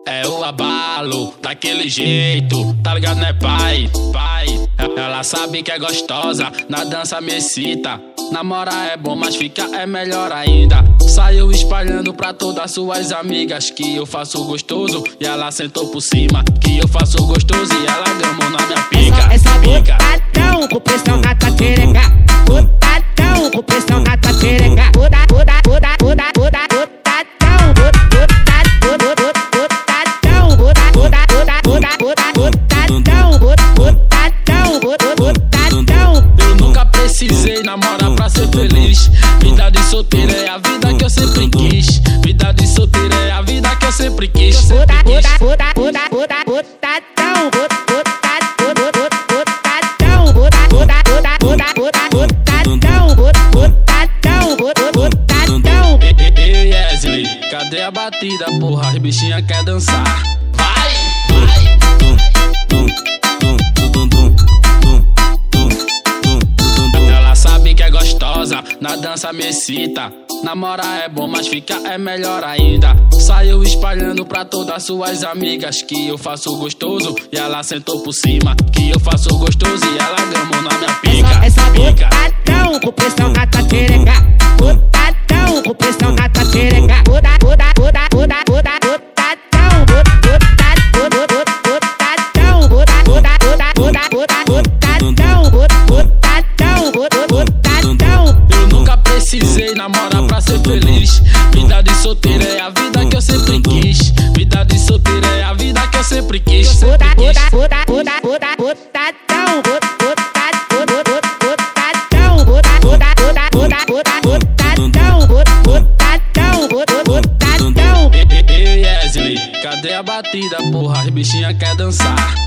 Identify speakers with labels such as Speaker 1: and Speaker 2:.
Speaker 1: É o abalo, daquele jeito, tá ligado, né, pai? Ela sabe que é gostosa, na dança me excita. Namorar é bom, mas ficar é melhor ainda. Saiu espalhando pra todas suas amigas que eu faço gostoso, e ela sentou por cima. Que eu faço gostoso e ela gamou na minha pica.
Speaker 2: Essa botadão com pressão na tua xereca. Botadão com pressão na tua xereca.
Speaker 1: Eu nunca precisei namorar pra ser feliz. Vida de solteiro é a vida que eu sempre quis. Vida de solteiro é a vida que eu sempre quis. Ei, Wesley, cadê a batida, porra? As bichinha quer dançar. Vai! Ela sabe que é gostosa, na dança me excita. Namorar é bom, mas ficar é melhor ainda. Saiu espalhando pra todas suas amigas que eu faço gostoso, e ela sentou por cima. Que eu faço gostoso e ela gamou na minha pica.
Speaker 2: Essa botadão com pressão na tua xereca. Botadão com pressão na tua xereca.
Speaker 1: Eu nunca precisei namorar pra ser feliz. Vida de solteiro é a vida que eu sempre quis. Vida de solteiro é a vida que eu sempre quis. Ei, Wesley, cadê a batida, porra? As bichinha quer dançar.